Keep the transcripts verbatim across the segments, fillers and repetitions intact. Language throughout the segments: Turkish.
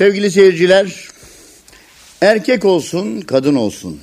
Sevgili seyirciler, erkek olsun, kadın olsun,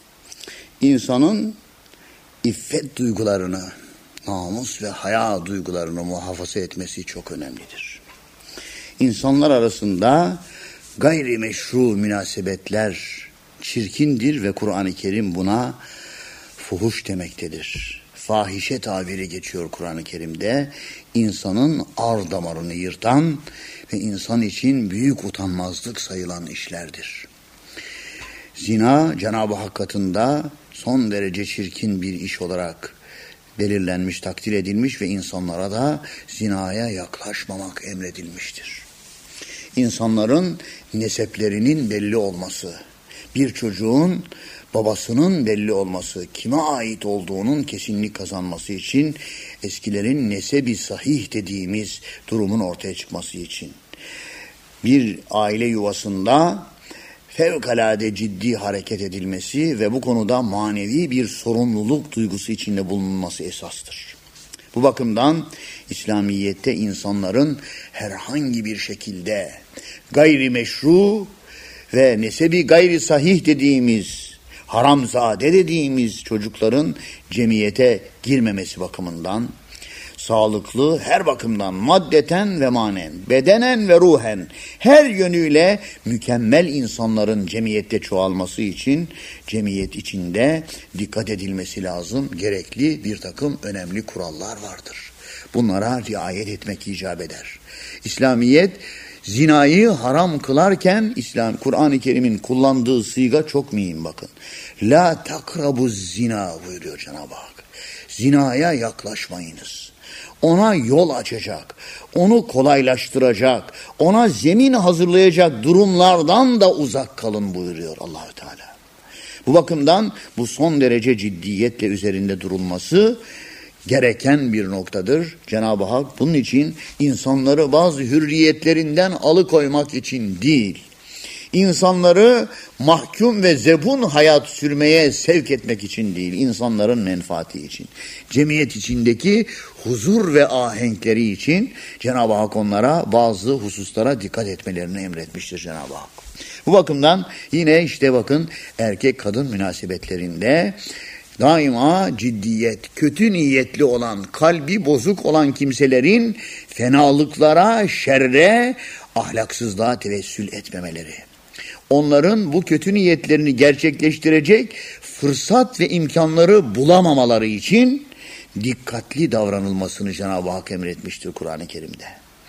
insanın iffet duygularını, namus ve haya duygularını muhafaza etmesi çok önemlidir. İnsanlar arasında gayrimeşru münasebetler çirkindir ve Kur'an-ı Kerim buna fuhuş demektedir. Fahişe tabiri geçiyor Kur'an-ı Kerim'de. İnsanın ar damarını yırtan ve insan için büyük utanmazlık sayılan işlerdir. Zina Cenab-ı Hak katında son derece çirkin bir iş olarak belirlenmiş, takdir edilmiş ve insanlara da zinaya yaklaşmamak emredilmiştir. İnsanların neseplerinin belli olması, bir çocuğun babasının belli olması, kime ait olduğunun kesinlik kazanması için, eskilerin nesebi sahih dediğimiz durumun ortaya çıkması için, bir aile yuvasında fevkalade ciddi hareket edilmesi ve bu konuda manevi bir sorumluluk duygusu içinde bulunması esastır. Bu bakımdan İslamiyet'te insanların herhangi bir şekilde gayrimeşru ve nesebi gayri sahih dediğimiz, haramzade dediğimiz çocukların cemiyete girmemesi bakımından, sağlıklı her bakımdan maddeten ve manen, bedenen ve ruhen her yönüyle mükemmel insanların cemiyette çoğalması için cemiyet içinde dikkat edilmesi lazım. Gerekli bir takım önemli kurallar vardır. Bunlara riayet etmek icap eder. İslamiyet zinayı haram kılarken İslam Kur'an-ı Kerim'in kullandığı sıyga çok mühim bakın. La takrabuz zina buyuruyor Cenab-ı Hak. Zinaya yaklaşmayınız. Ona yol açacak, onu kolaylaştıracak, ona zemin hazırlayacak durumlardan da uzak kalın buyuruyor Allah-u Teala. Bu bakımdan bu son derece ciddiyetle üzerinde durulması gereken bir noktadır. Cenab-ı Hak bunun için insanları bazı hürriyetlerinden alıkoymak için değil, İnsanları mahkum ve zebun hayat sürmeye sevk etmek için değil, insanların menfaati için, cemiyet içindeki huzur ve ahenkleri için Cenab-ı Hak onlara bazı hususlara dikkat etmelerini emretmiştir Cenab-ı Hak. Bu bakımdan yine işte bakın erkek kadın münasebetlerinde daima ciddiyet, kötü niyetli olan, kalbi bozuk olan kimselerin fenalıklara, şerre, ahlaksızlığa tevessül etmemeleri, onların bu kötü niyetlerini gerçekleştirecek fırsat ve imkanları bulamamaları için dikkatli davranılmasını Cenab-ı Hak emretmiştir Kur'an-ı Kerim'de.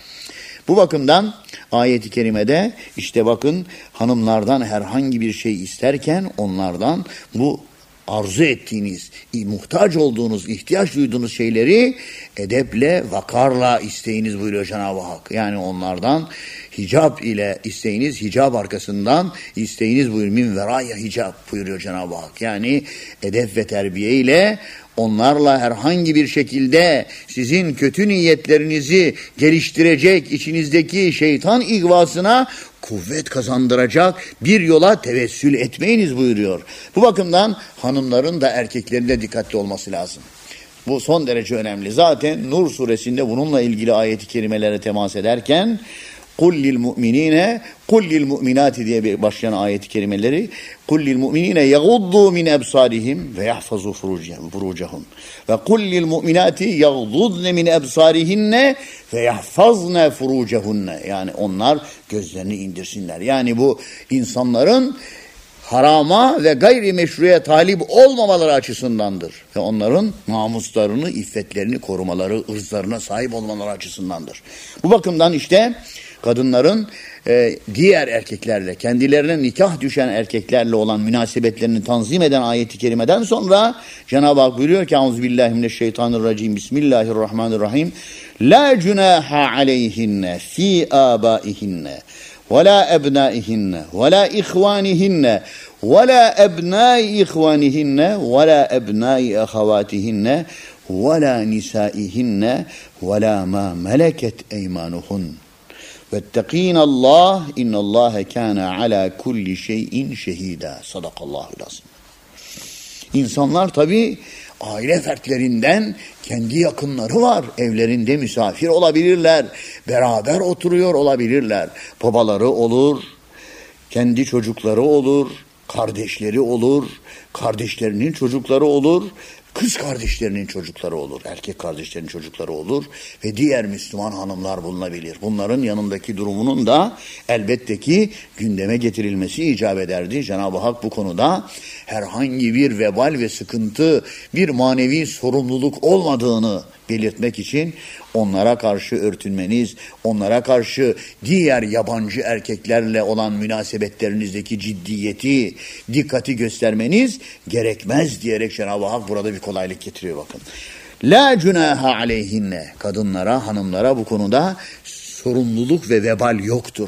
Bu bakımdan ayet-i kerimede işte bakın hanımlardan herhangi bir şey isterken onlardan bu arzu ettiğiniz, muhtaç olduğunuz, ihtiyaç duyduğunuz şeyleri edeple, vakarla isteyiniz buyuruyor Cenab-ı Hak. Yani onlardan hicap ile isteyiniz, hicap arkasından isteyiniz buyuruyor. Min veraya hicap buyuruyor Cenab-ı Hak. Yani edep ve terbiye ile onlarla herhangi bir şekilde sizin kötü niyetlerinizi geliştirecek, içinizdeki şeytan ihvasına kuvvet kazandıracak bir yola tevessül etmeyiniz buyuruyor. Bu bakımdan hanımların da erkeklerin de dikkatli olması lazım. Bu son derece önemli. Zaten Nur suresinde bununla ilgili ayet-i kerimelere temas ederken قُلْ لِلْمُؤْمِنِينَ قُلْ لِلْمُؤْمِنَاتِ diye başlayan ayet-i kerimeleri قُلْ لِلْمُؤْمِنِينَ يَغُضُّوا مِنْ أَبْصَارِهِمْ وَيَحْفَظُوا فُرُوجَهُمْ وَقُلْ لِلْمُؤْمِنَاتِ يَغْضُضْنَ مِنْ أَبْصَارِهِنَّ وَيَحْفَظْنَ فُرُوجَهُنَّ yani onlar gözlerini indirsinler. Yani bu insanların harama ve gayrimeşruya talip olmamaları açısındandır. Ve onların namuslarını, iffetlerini korumaları, ırzlarına sahip olmaları açısındandır. Bu bakımdan işte kadınların e, diğer erkeklerle, kendilerine nikah düşen erkeklerle olan münasebetlerini tanzim eden ayet-i kerimeden sonra Cenab-ı Hak buyuruyor ki Euzubillahimineşşeytanirracim Bismillahirrahmanirrahim La cunaha aleyhinne fi abaihinne وَلَا أَبْنَائِهِنَّ وَلَا إِخْوَانِهِنَّ وَلَا أَبْنَاءِ إِخْوَانِهِنَّ وَلَا أَبْنَاءِ أَخَوَاتِهِنَّ وَلَا نِسَائِهِنَّ وَلَا مَا مَلَكَتْ أَيْمَانُهُنَّ وَاتَّقِينَ اللّٰهِ اِنَّ اللّٰهَ كَانَ عَلَى كُلِّ شَيْءٍ شَهِيدًا. Sadakallahu lazım. İnsanlar tabi aile fertlerinden kendi yakınları var. Evlerinde misafir olabilirler. Beraber oturuyor olabilirler. Babaları olur, kendi çocukları olur, kardeşleri olur, kardeşlerinin çocukları olur, kız kardeşlerinin çocukları olur, erkek kardeşlerinin çocukları olur ve diğer Müslüman hanımlar bulunabilir. Bunların yanındaki durumunun da elbette ki gündeme getirilmesi icap ederdi. Cenab-ı Hak bu konuda herhangi bir vebal ve sıkıntı, bir manevi sorumluluk olmadığını belirtmek için onlara karşı örtünmeniz, onlara karşı diğer yabancı erkeklerle olan münasebetlerinizdeki ciddiyeti, dikkati göstermeniz gerekmez diyerek Cenab-ı Hak burada bir kolaylık getiriyor bakın. La cunaha aleyhinne, kadınlara, hanımlara bu konuda sorumluluk ve vebal yoktur.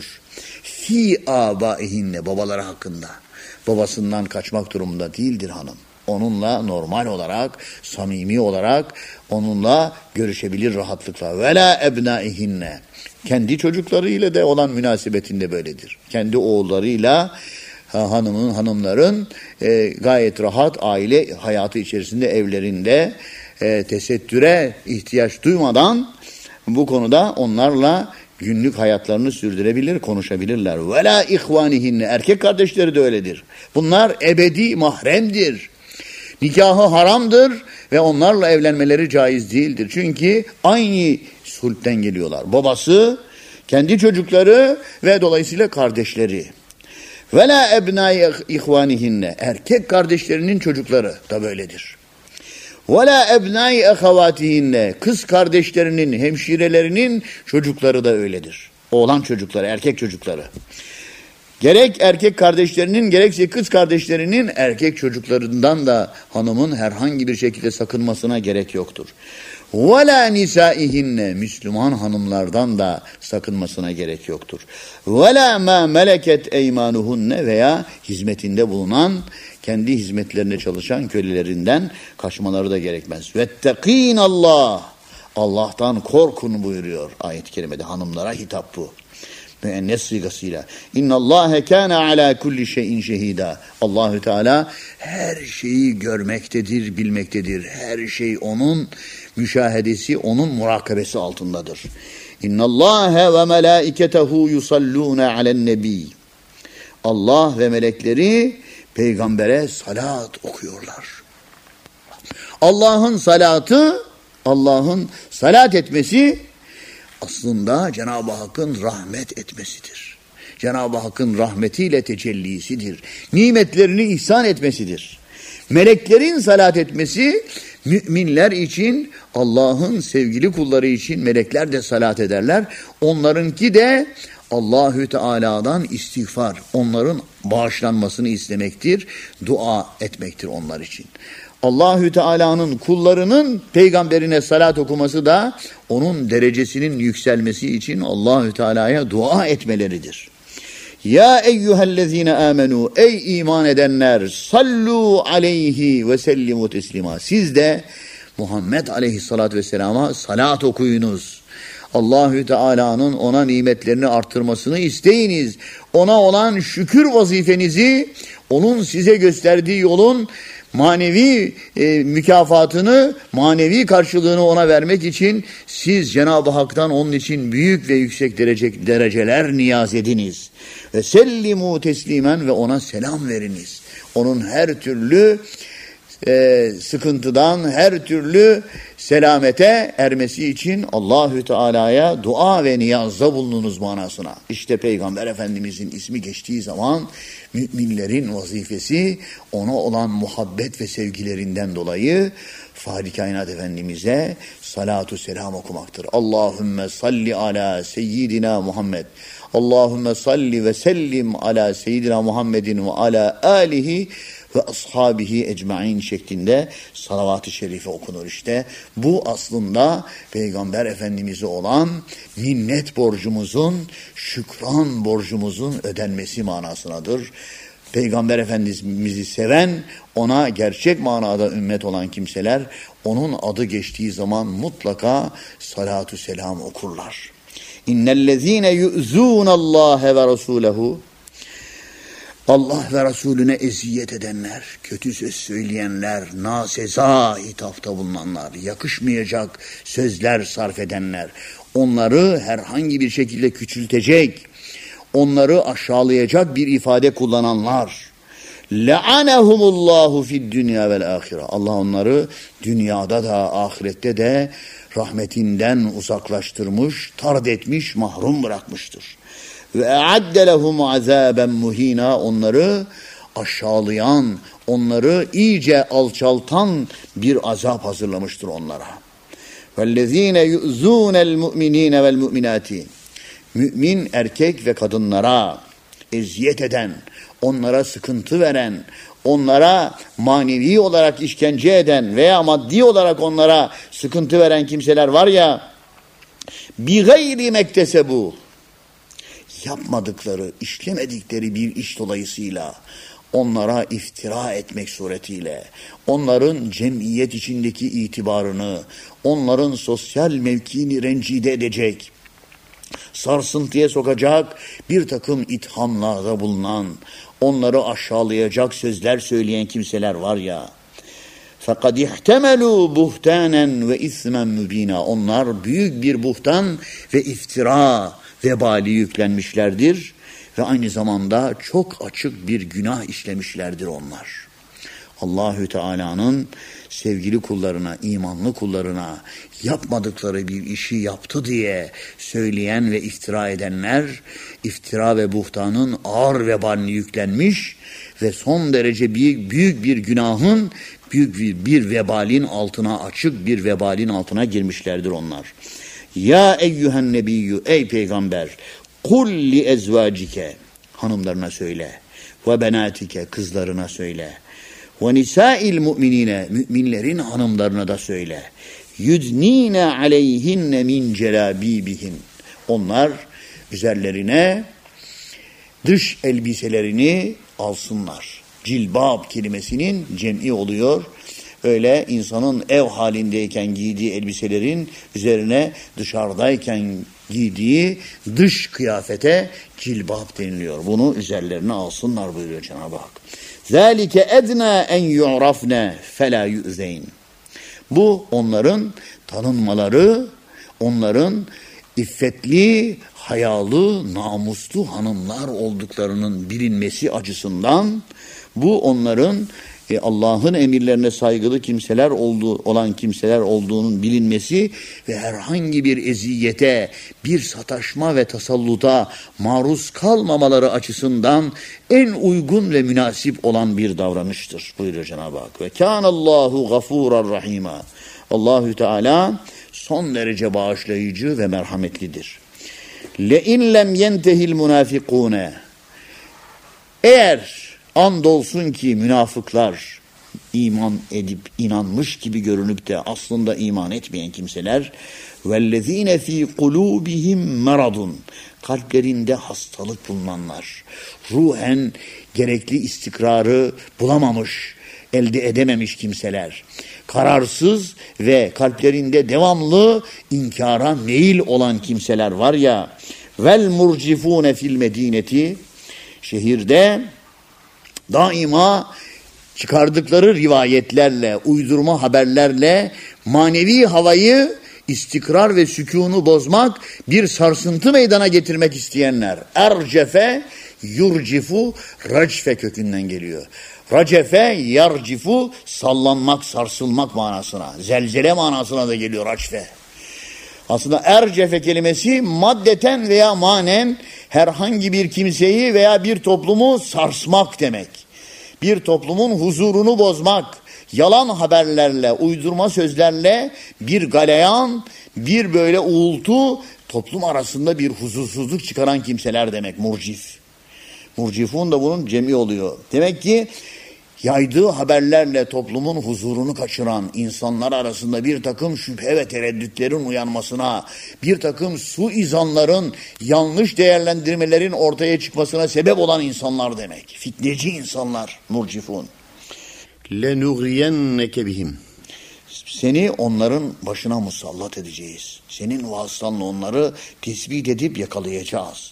Fi abaihinne, babaları hakkında. Babasından kaçmak durumunda değildir hanım. Onunla normal olarak, samimi olarak onunla görüşebilir rahatlıkla. Ve la ebnaihinne. Kendi çocuklarıyla da olan münasebetinde böyledir. Kendi oğullarıyla hanımın, hanımların e, gayet rahat aile hayatı içerisinde evlerinde e, tesettüre ihtiyaç duymadan bu konuda onlarla günlük hayatlarını sürdürebilir, konuşabilirler. Ve la ihvanihinne. Erkek kardeşleri de öyledir. Bunlar ebedi mahremdir. Nikahı haramdır ve onlarla evlenmeleri caiz değildir. Çünkü aynı sulhten geliyorlar. Babası, kendi çocukları ve dolayısıyla kardeşleri. Ve la ebnai ihvanihinne. Erkek kardeşlerinin çocukları da böyledir. Ve la ebnai ehavatihinne. Kız kardeşlerinin, hemşirelerinin çocukları da öyledir. Oğlan çocukları, erkek çocukları. Gerek erkek kardeşlerinin gerekse kız kardeşlerinin erkek çocuklarından da hanımın herhangi bir şekilde sakınmasına gerek yoktur. وَلَا نِسَائِهِنَّ. Müslüman hanımlardan da sakınmasına gerek yoktur. وَلَا مَا مَلَكَتْ اَيْمَانُهُنَّ. Veya hizmetinde bulunan, kendi hizmetlerine çalışan kölelerinden kaçmaları da gerekmez. وَاتَّقِينَ اللّٰهِ. Allah'tan korkun buyuruyor ayet-i kerimede. Hanımlara hitap bu. Müennes sigasıyla. İnnallâhe kâne alâ kulli şeyin şehîdâ. Allahü Teala her şeyi görmektedir, bilmektedir. Her şey onun müşahedesi, onun murakabesi altındadır. İnnallâhe ve melâiketehu yusallûne alen nebî. Allah ve melekleri peygambere salat okuyorlar. Allah'ın salatı, Allah'ın salat etmesi aslında Cenab-ı Hakk'ın rahmet etmesidir. Cenab-ı Hakk'ın rahmetiyle tecellisidir. Nimetlerini ihsan etmesidir. Meleklerin salat etmesi müminler için, Allah'ın sevgili kulları için melekler de salat ederler. Onlarınki de Allahü Teala'dan istiğfar, onların bağışlanmasını istemektir, dua etmektir onlar için. Allahü Teala'nın kullarının peygamberine salat okuması da onun derecesinin yükselmesi için Allahü Teala'ya dua etmeleridir. Ya eyyühellezine amenu, ey iman edenler, sallu aleyhi ve sellimu teslima. Siz de Muhammed aleyhissalatü vesselama salat okuyunuz. Allahü Teala'nın ona nimetlerini artırmasını isteyiniz. Ona olan şükür vazifenizi, onun size gösterdiği yolun manevi e, mükafatını, manevi karşılığını ona vermek için siz Cenab-ı Hak'tan onun için büyük ve yüksek derece, dereceler niyaz ediniz. Ve sellimu teslimen, ve ona selam veriniz. Onun her türlü e, sıkıntıdan, her türlü selamete ermesi için Allahü Teala'ya dua ve niyazda bulununuz manasına. İşte Peygamber Efendimizin ismi geçtiği zaman müminlerin vazifesi ona olan muhabbet ve sevgilerinden dolayı Fahri Kainat Efendimiz'e salatu selam okumaktır. Allahümme salli ala seyyidina Muhammed. Allahümme salli ve sellim ala seyyidina Muhammedin ve ala alihi ve ashabihi ecmain şeklinde salavat-ı şerife okunur işte. Bu aslında Peygamber Efendimiz'e olan minnet borcumuzun, şükran borcumuzun ödenmesi manasınadır. Peygamber Efendimiz'i seven, ona gerçek manada ümmet olan kimseler, onun adı geçtiği zaman mutlaka salatu selam okurlar. İnnellezîne yu'zûnallâhe ve rasûlehu. Allah ve Resulüne eziyet edenler, kötü söz söyleyenler, naseza hitapta bulunanlar, yakışmayacak sözler sarf edenler, onları herhangi bir şekilde küçültecek, onları aşağılayacak bir ifade kullananlar, le'anehumullahu fid dünya vel ahire. Allah onları dünyada da ahirette de rahmetinden uzaklaştırmış, tard etmiş, mahrum bırakmıştır. Ve e'adde lehum azaben muhina, onları aşağılayan, onları iyice alçaltan bir azap hazırlamıştır onlara. Vellezine yu'zunel mu'minine vel mu'minati, mümin erkek ve kadınlara eziyet eden, onlara sıkıntı veren, onlara manevi olarak işkence eden veya maddi olarak onlara sıkıntı veren kimseler var ya, bi gayri mektesebu, yapmadıkları, işlemedikleri bir iş dolayısıyla onlara iftira etmek suretiyle, onların cemiyet içindeki itibarını, onların sosyal mevkiini rencide edecek, sarsıntıya sokacak bir takım ithamlarda bulunan, onları aşağılayacak sözler söyleyen kimseler var ya, fakat ihtemelu buhtanen ve ismen mübina, onlar büyük bir buhtan ve iftira vebali yüklenmişlerdir ve aynı zamanda çok açık bir günah işlemişlerdir onlar. Allahü Teala'nın sevgili kullarına, imanlı kullarına yapmadıkları bir işi yaptı diye söyleyen ve iftira edenler, iftira ve buhtanın ağır vebalini yüklenmiş ve son derece büyük, büyük bir günahın, büyük bir, bir vebalin altına, açık bir vebalin altına girmişlerdir onlar. Ya eyyühen nebiyyü, ey peygamber, kul li ezvacike, hanımlarına söyle, ve benatike, kızlarına söyle, ve nisa'il mu'minine, müminlerin hanımlarına da söyle, yudnine aleyhinne min celabibihin, onlar üzerlerine dış elbiselerini alsınlar. Cilbab kelimesinin cem'i oluyor. Öyle insanın ev halindeyken giydiği elbiselerin üzerine dışarıdayken giydiği dış kıyafete cilbab deniliyor. Bunu üzerlerine alsınlar buyuruyor Cenab-ı Hak. Zalike edna en yu'rafne fela yu'zeyn. Bu onların tanınmaları, onların iffetli, hayalı, namuslu hanımlar olduklarının bilinmesi açısından, bu onların e, Allah'ın emirlerine saygılı kimseler olduğu, olan kimseler olduğunun bilinmesi ve herhangi bir eziyete, bir sataşma ve tasalluta maruz kalmamaları açısından en uygun ve münasip olan bir davranıştır buyuruyor Cenab-ı Hak. Ve kânallâhu gafûran rahîmâ. Allahü Teala son derece bağışlayıcı ve merhametlidir. Le in lem yentehil munafikûne. Eğer andolsun ki münafıklar, iman edip inanmış gibi görünüp de aslında iman etmeyen kimseler, vellezine fi kulubihim maradun, kalplerinde hastalık bulunanlar, ruhen gerekli istikrarı bulamamış, elde edememiş kimseler, kararsız ve kalplerinde devamlı inkara meyil olan kimseler var ya, vel murcifune fil medineti, şehirde daima çıkardıkları rivayetlerle, uydurma haberlerle manevi havayı, istikrar ve sükûnu bozmak, bir sarsıntı meydana getirmek isteyenler. Ercefe, yurcifu, racfe kökünden geliyor. Racefe, yarcifu, sallanmak, sarsılmak manasına. Zelzele manasına da geliyor racfe. Aslında ercefe kelimesi maddeten veya manen herhangi bir kimseyi veya bir toplumu sarsmak demek. Bir toplumun huzurunu bozmak, yalan haberlerle, uydurma sözlerle bir galeyan, bir böyle uğultu, toplum arasında bir huzursuzluk çıkaran kimseler demek murcif. Murcifun da bunun cemi oluyor. Demek ki yaydığı haberlerle toplumun huzurunu kaçıran, insanlar arasında bir takım şüphe ve tereddütlerin uyanmasına, bir takım suizanların, yanlış değerlendirmelerin ortaya çıkmasına sebep olan insanlar demek. Fitneci insanlar, murcifun. لَنُغْيَنَّكَ bihim. Seni onların başına musallat edeceğiz. Senin vasıtanla onları tespit edip yakalayacağız.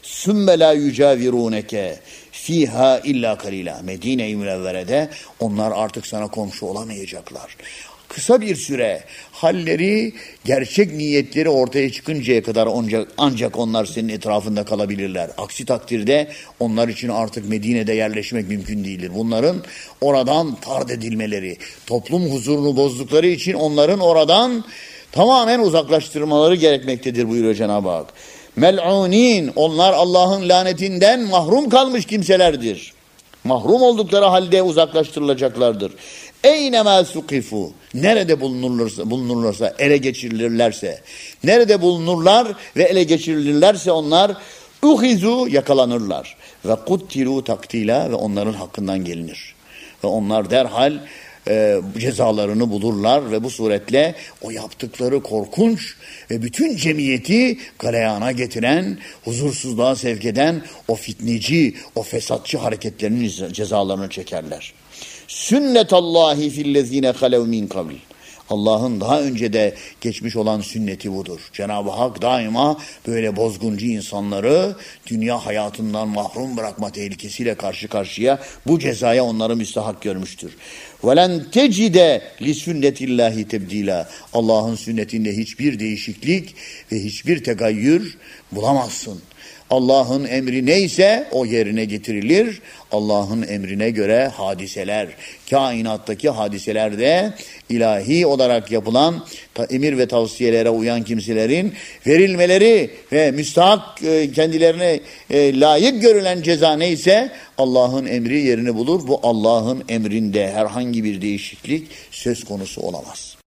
sümme la yücaviruneke fiha illa kalila. Medine-i Münevvere'de onlar artık sana komşu olamayacaklar. Kısa bir süre halleri, gerçek niyetleri ortaya çıkıncaya kadar ancak, ancak onlar senin etrafında kalabilirler. Aksi takdirde onlar için artık Medine'de yerleşmek mümkün değildir. Bunların oradan tard edilmeleri, toplum huzurunu bozdukları için onların oradan tamamen uzaklaştırmaları gerekmektedir buyuruyor Cenab-ı Hak. Mel'unin, onlar Allah'ın lanetinden mahrum kalmış kimselerdir. Mahrum oldukları halde uzaklaştırılacaklardır. Eynemâ sukifu, nerede bulunurlarsa, bulunurlarsa, ele geçirilirlerse, nerede bulunurlar ve ele geçirilirlerse onlar uhizu, yakalanırlar ve kuttilu taktila, ve onların hakkından gelinir. Ve onlar derhal e, cezalarını bulurlar ve bu suretle o yaptıkları korkunç ve bütün cemiyeti galeyana getiren, huzursuzluğa sevk eden o fitneci, o fesatçı hareketlerinin cezalarını çekerler. Sünnetallahi fillezine halev min kabl. Allah'ın daha önce de geçmiş olan sünneti budur. Cenab-ı Hak daima böyle bozguncu insanları dünya hayatından mahrum bırakma tehlikesiyle karşı karşıya, bu cezaya onları müstahak görmüştür. وَلَنْ تَجِدَ لِسُنَّتِ اللّٰهِ تَبْدِيلًا. Allah'ın sünnetinde hiçbir değişiklik ve hiçbir tegayyür bulamazsın. Allah'ın emri neyse o yerine getirilir. Allah'ın emrine göre hadiseler, kainattaki hadiselerde ilahi olarak yapılan emir ve tavsiyelere uyan kimselerin verilmeleri ve müstahak kendilerine layık görülen ceza neyse Allah'ın emri yerini bulur. Bu Allah'ın emrinde herhangi bir değişiklik söz konusu olamaz.